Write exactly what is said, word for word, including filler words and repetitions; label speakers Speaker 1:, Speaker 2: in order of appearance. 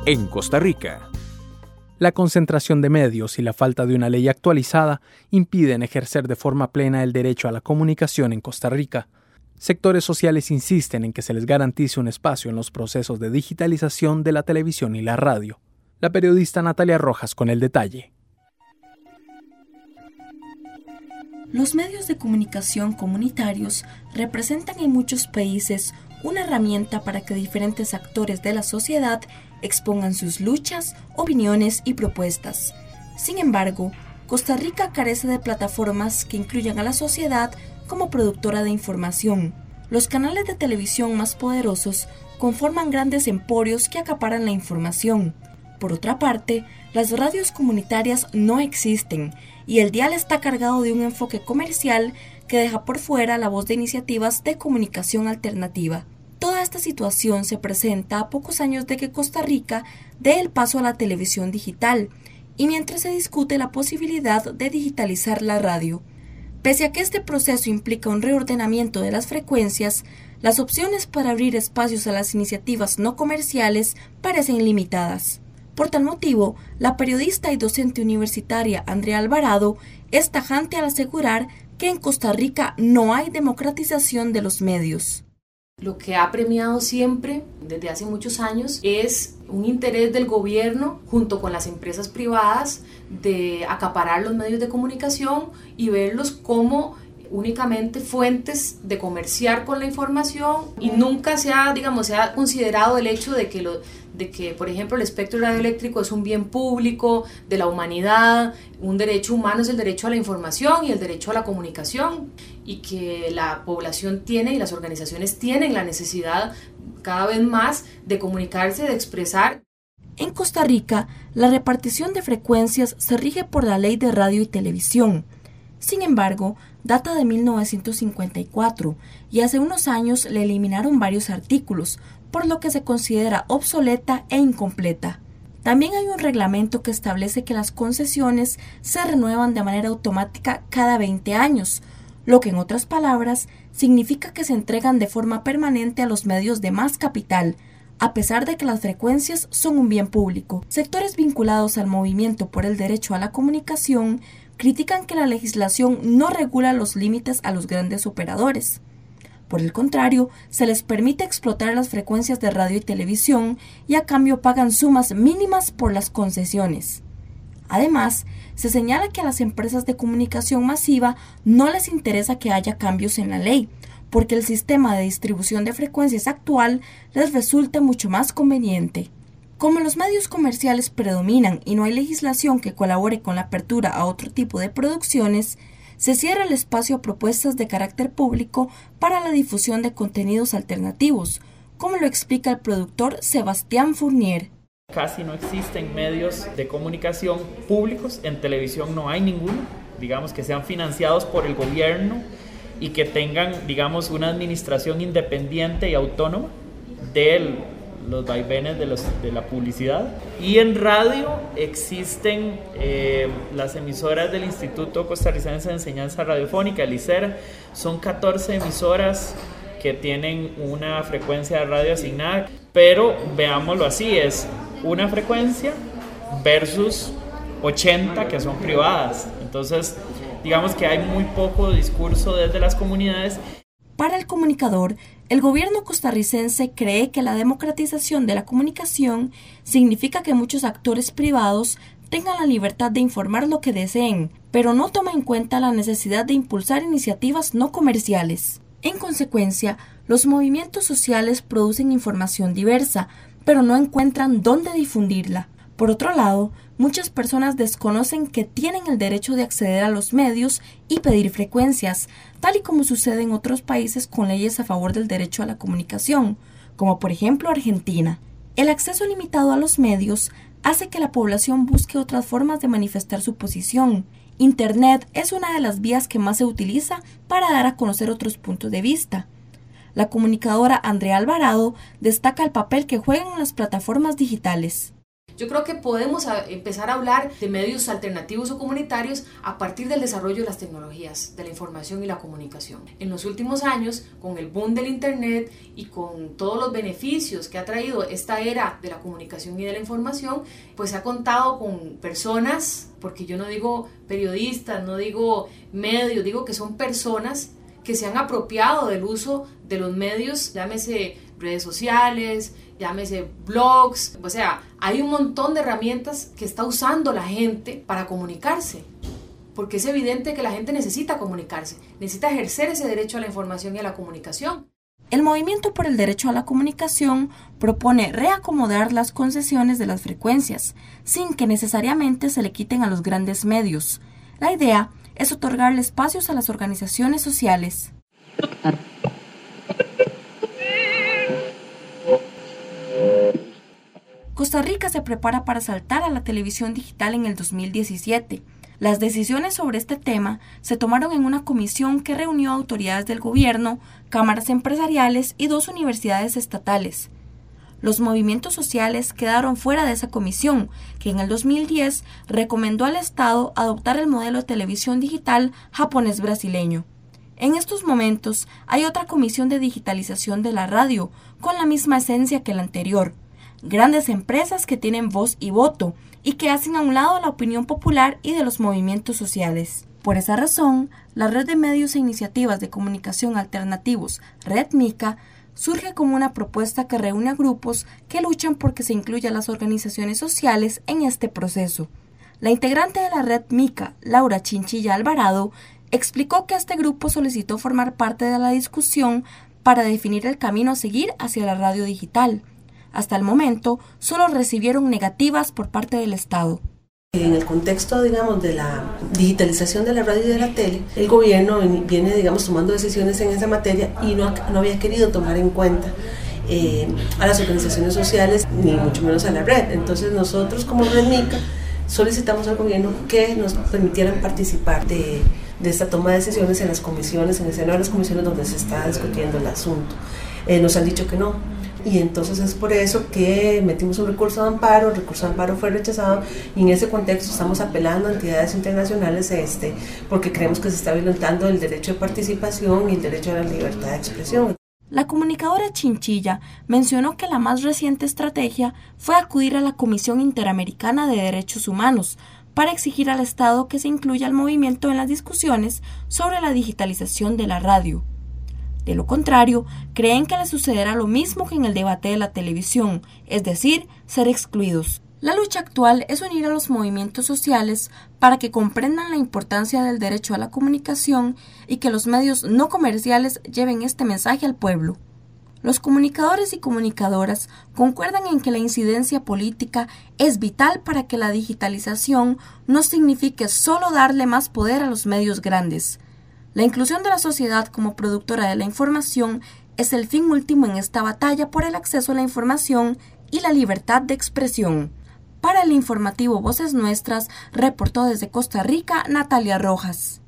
Speaker 1: en Costa Rica. La concentración de medios y la falta de una ley actualizada impiden ejercer de forma plena el derecho a la comunicación en Costa Rica. Sectores sociales insisten en que se les garantice un espacio en los procesos de digitalización de la televisión y la radio. La periodista Natalia Rojas con el detalle.
Speaker 2: Los medios de comunicación comunitarios representan en muchos países una herramienta para que diferentes actores de la sociedad expongan sus luchas, opiniones y propuestas. Sin embargo, Costa Rica carece de plataformas que incluyan a la sociedad como productora de información. Los canales de televisión más poderosos conforman grandes emporios que acaparan la información. Por otra parte, las radios comunitarias no existen y el dial está cargado de un enfoque comercial que deja por fuera la voz de iniciativas de comunicación alternativa. Toda esta situación se presenta a pocos años de que Costa Rica dé el paso a la televisión digital y mientras se discute la posibilidad de digitalizar la radio. Pese a que este proceso implica un reordenamiento de las frecuencias, las opciones para abrir espacios a las iniciativas no comerciales parecen limitadas. Por tal motivo, la periodista y docente universitaria Andrea Alvarado es tajante al asegurar que en Costa Rica no hay democratización de los medios.
Speaker 3: Lo que ha premiado siempre, desde hace muchos años, es un interés del gobierno junto con las empresas privadas de acaparar los medios de comunicación y verlos como únicamente fuentes de comerciar con la información, y nunca se ha, digamos, se ha considerado el hecho de que, lo, de que, por ejemplo, el espectro radioeléctrico es un bien público de la humanidad, un derecho humano es el derecho a la información y el derecho a la comunicación, y que la población tiene y las organizaciones tienen la necesidad cada vez más de comunicarse, de expresar.
Speaker 2: En Costa Rica, la repartición de frecuencias se rige por la Ley de Radio y Televisión. Sin embargo, data de mil novecientos cincuenta y cuatro y hace unos años le eliminaron varios artículos, por lo que se considera obsoleta e incompleta. También hay un reglamento que establece que las concesiones se renuevan de manera automática cada veinte años, lo que en otras palabras significa que se entregan de forma permanente a los medios de más capital, a pesar de que las frecuencias son un bien público. Sectores vinculados al movimiento por el derecho a la comunicación critican que la legislación no regula los límites a los grandes operadores. Por el contrario, se les permite explotar las frecuencias de radio y televisión y a cambio pagan sumas mínimas por las concesiones. Además, se señala que a las empresas de comunicación masiva no les interesa que haya cambios en la ley, porque el sistema de distribución de frecuencias actual les resulta mucho más conveniente. Como los medios comerciales predominan y no hay legislación que colabore con la apertura a otro tipo de producciones, se cierra el espacio a propuestas de carácter público para la difusión de contenidos alternativos, como lo explica el productor Sebastián Fournier.
Speaker 4: Casi no existen medios de comunicación públicos, en televisión no hay ninguno, digamos que sean financiados por el gobierno y que tengan, digamos, una administración independiente y autónoma del los vaivenes de, los, de la publicidad. Y en radio existen eh, las emisoras del Instituto Costarricense de Enseñanza Radiofónica, el ICER. Son catorce emisoras que tienen una frecuencia de radio asignada, pero veámoslo así, es una frecuencia versus ochenta que son privadas. Entonces, digamos que hay muy poco discurso desde las comunidades.
Speaker 2: Para el comunicador, el gobierno costarricense cree que la democratización de la comunicación significa que muchos actores privados tengan la libertad de informar lo que deseen, pero no toma en cuenta la necesidad de impulsar iniciativas no comerciales. En consecuencia, los movimientos sociales producen información diversa, pero no encuentran dónde difundirla. Por otro lado, muchas personas desconocen que tienen el derecho de acceder a los medios y pedir frecuencias, tal y como sucede en otros países con leyes a favor del derecho a la comunicación, como por ejemplo Argentina. El acceso limitado a los medios hace que la población busque otras formas de manifestar su posición. Internet es una de las vías que más se utiliza para dar a conocer otros puntos de vista. La comunicadora Andrea Alvarado destaca el papel que juegan las plataformas digitales.
Speaker 3: Yo creo que podemos a, empezar a hablar de medios alternativos o comunitarios a partir del desarrollo de las tecnologías, de la información y la comunicación. En los últimos años, con el boom del internet y con todos los beneficios que ha traído esta era de la comunicación y de la información, pues se ha contado con personas, porque yo no digo periodistas, no digo medios, digo que son personas que se han apropiado del uso de los medios, llámese redes sociales, llámese blogs, o sea, hay un montón de herramientas que está usando la gente para comunicarse, porque es evidente que la gente necesita comunicarse, necesita ejercer ese derecho a la información y a la comunicación.
Speaker 2: El Movimiento por el Derecho a la Comunicación propone reacomodar las concesiones de las frecuencias, sin que necesariamente se le quiten a los grandes medios. La idea es otorgarle espacios a las organizaciones sociales. Costa Rica se prepara para saltar a la televisión digital en el dos mil diecisiete. Las decisiones sobre este tema se tomaron en una comisión que reunió autoridades del gobierno, cámaras empresariales y dos universidades estatales. Los movimientos sociales quedaron fuera de esa comisión, que en el dos mil diez recomendó al Estado adoptar el modelo de televisión digital japonés-brasileño. En estos momentos hay otra comisión de digitalización de la radio, con la misma esencia que la anterior. Grandes empresas que tienen voz y voto y que hacen a un lado la opinión popular y de los movimientos sociales. Por esa razón, la Red de Medios e Iniciativas de Comunicación Alternativos, Red MICA, surge como una propuesta que reúne a grupos que luchan por que se incluya a las organizaciones sociales en este proceso. La integrante de la Red MICA, Laura Chinchilla Alvarado, explicó que este grupo solicitó formar parte de la discusión para definir el camino a seguir hacia la radio digital. Hasta el momento, solo recibieron negativas por parte del Estado.
Speaker 5: En el contexto, digamos, de la digitalización de la radio y de la tele, el gobierno viene, digamos, tomando decisiones en esa materia y no, no había querido tomar en cuenta eh, a las organizaciones sociales, ni mucho menos a la red. Entonces nosotros como Red MICA solicitamos al gobierno que nos permitieran participar de, de esta toma de decisiones en las comisiones, en el seno de las comisiones donde se está discutiendo el asunto. Eh, nos han dicho que no. Y entonces es por eso que metimos un recurso de amparo, el recurso de amparo fue rechazado y en ese contexto estamos apelando a entidades internacionales este, porque creemos que se está violentando el derecho de participación y el derecho a la libertad de expresión.
Speaker 2: La comunicadora Chinchilla mencionó que la más reciente estrategia fue acudir a la Comisión Interamericana de Derechos Humanos para exigir al Estado que se incluya al movimiento en las discusiones sobre la digitalización de la radio. De lo contrario, creen que les sucederá lo mismo que en el debate de la televisión, es decir, ser excluidos. La lucha actual es unir a los movimientos sociales para que comprendan la importancia del derecho a la comunicación y que los medios no comerciales lleven este mensaje al pueblo. Los comunicadores y comunicadoras concuerdan en que la incidencia política es vital para que la digitalización no signifique solo darle más poder a los medios grandes. La inclusión de la sociedad como productora de la información es el fin último en esta batalla por el acceso a la información y la libertad de expresión. Para el informativo Voces Nuestras, reportó desde Costa Rica Natalia Rojas.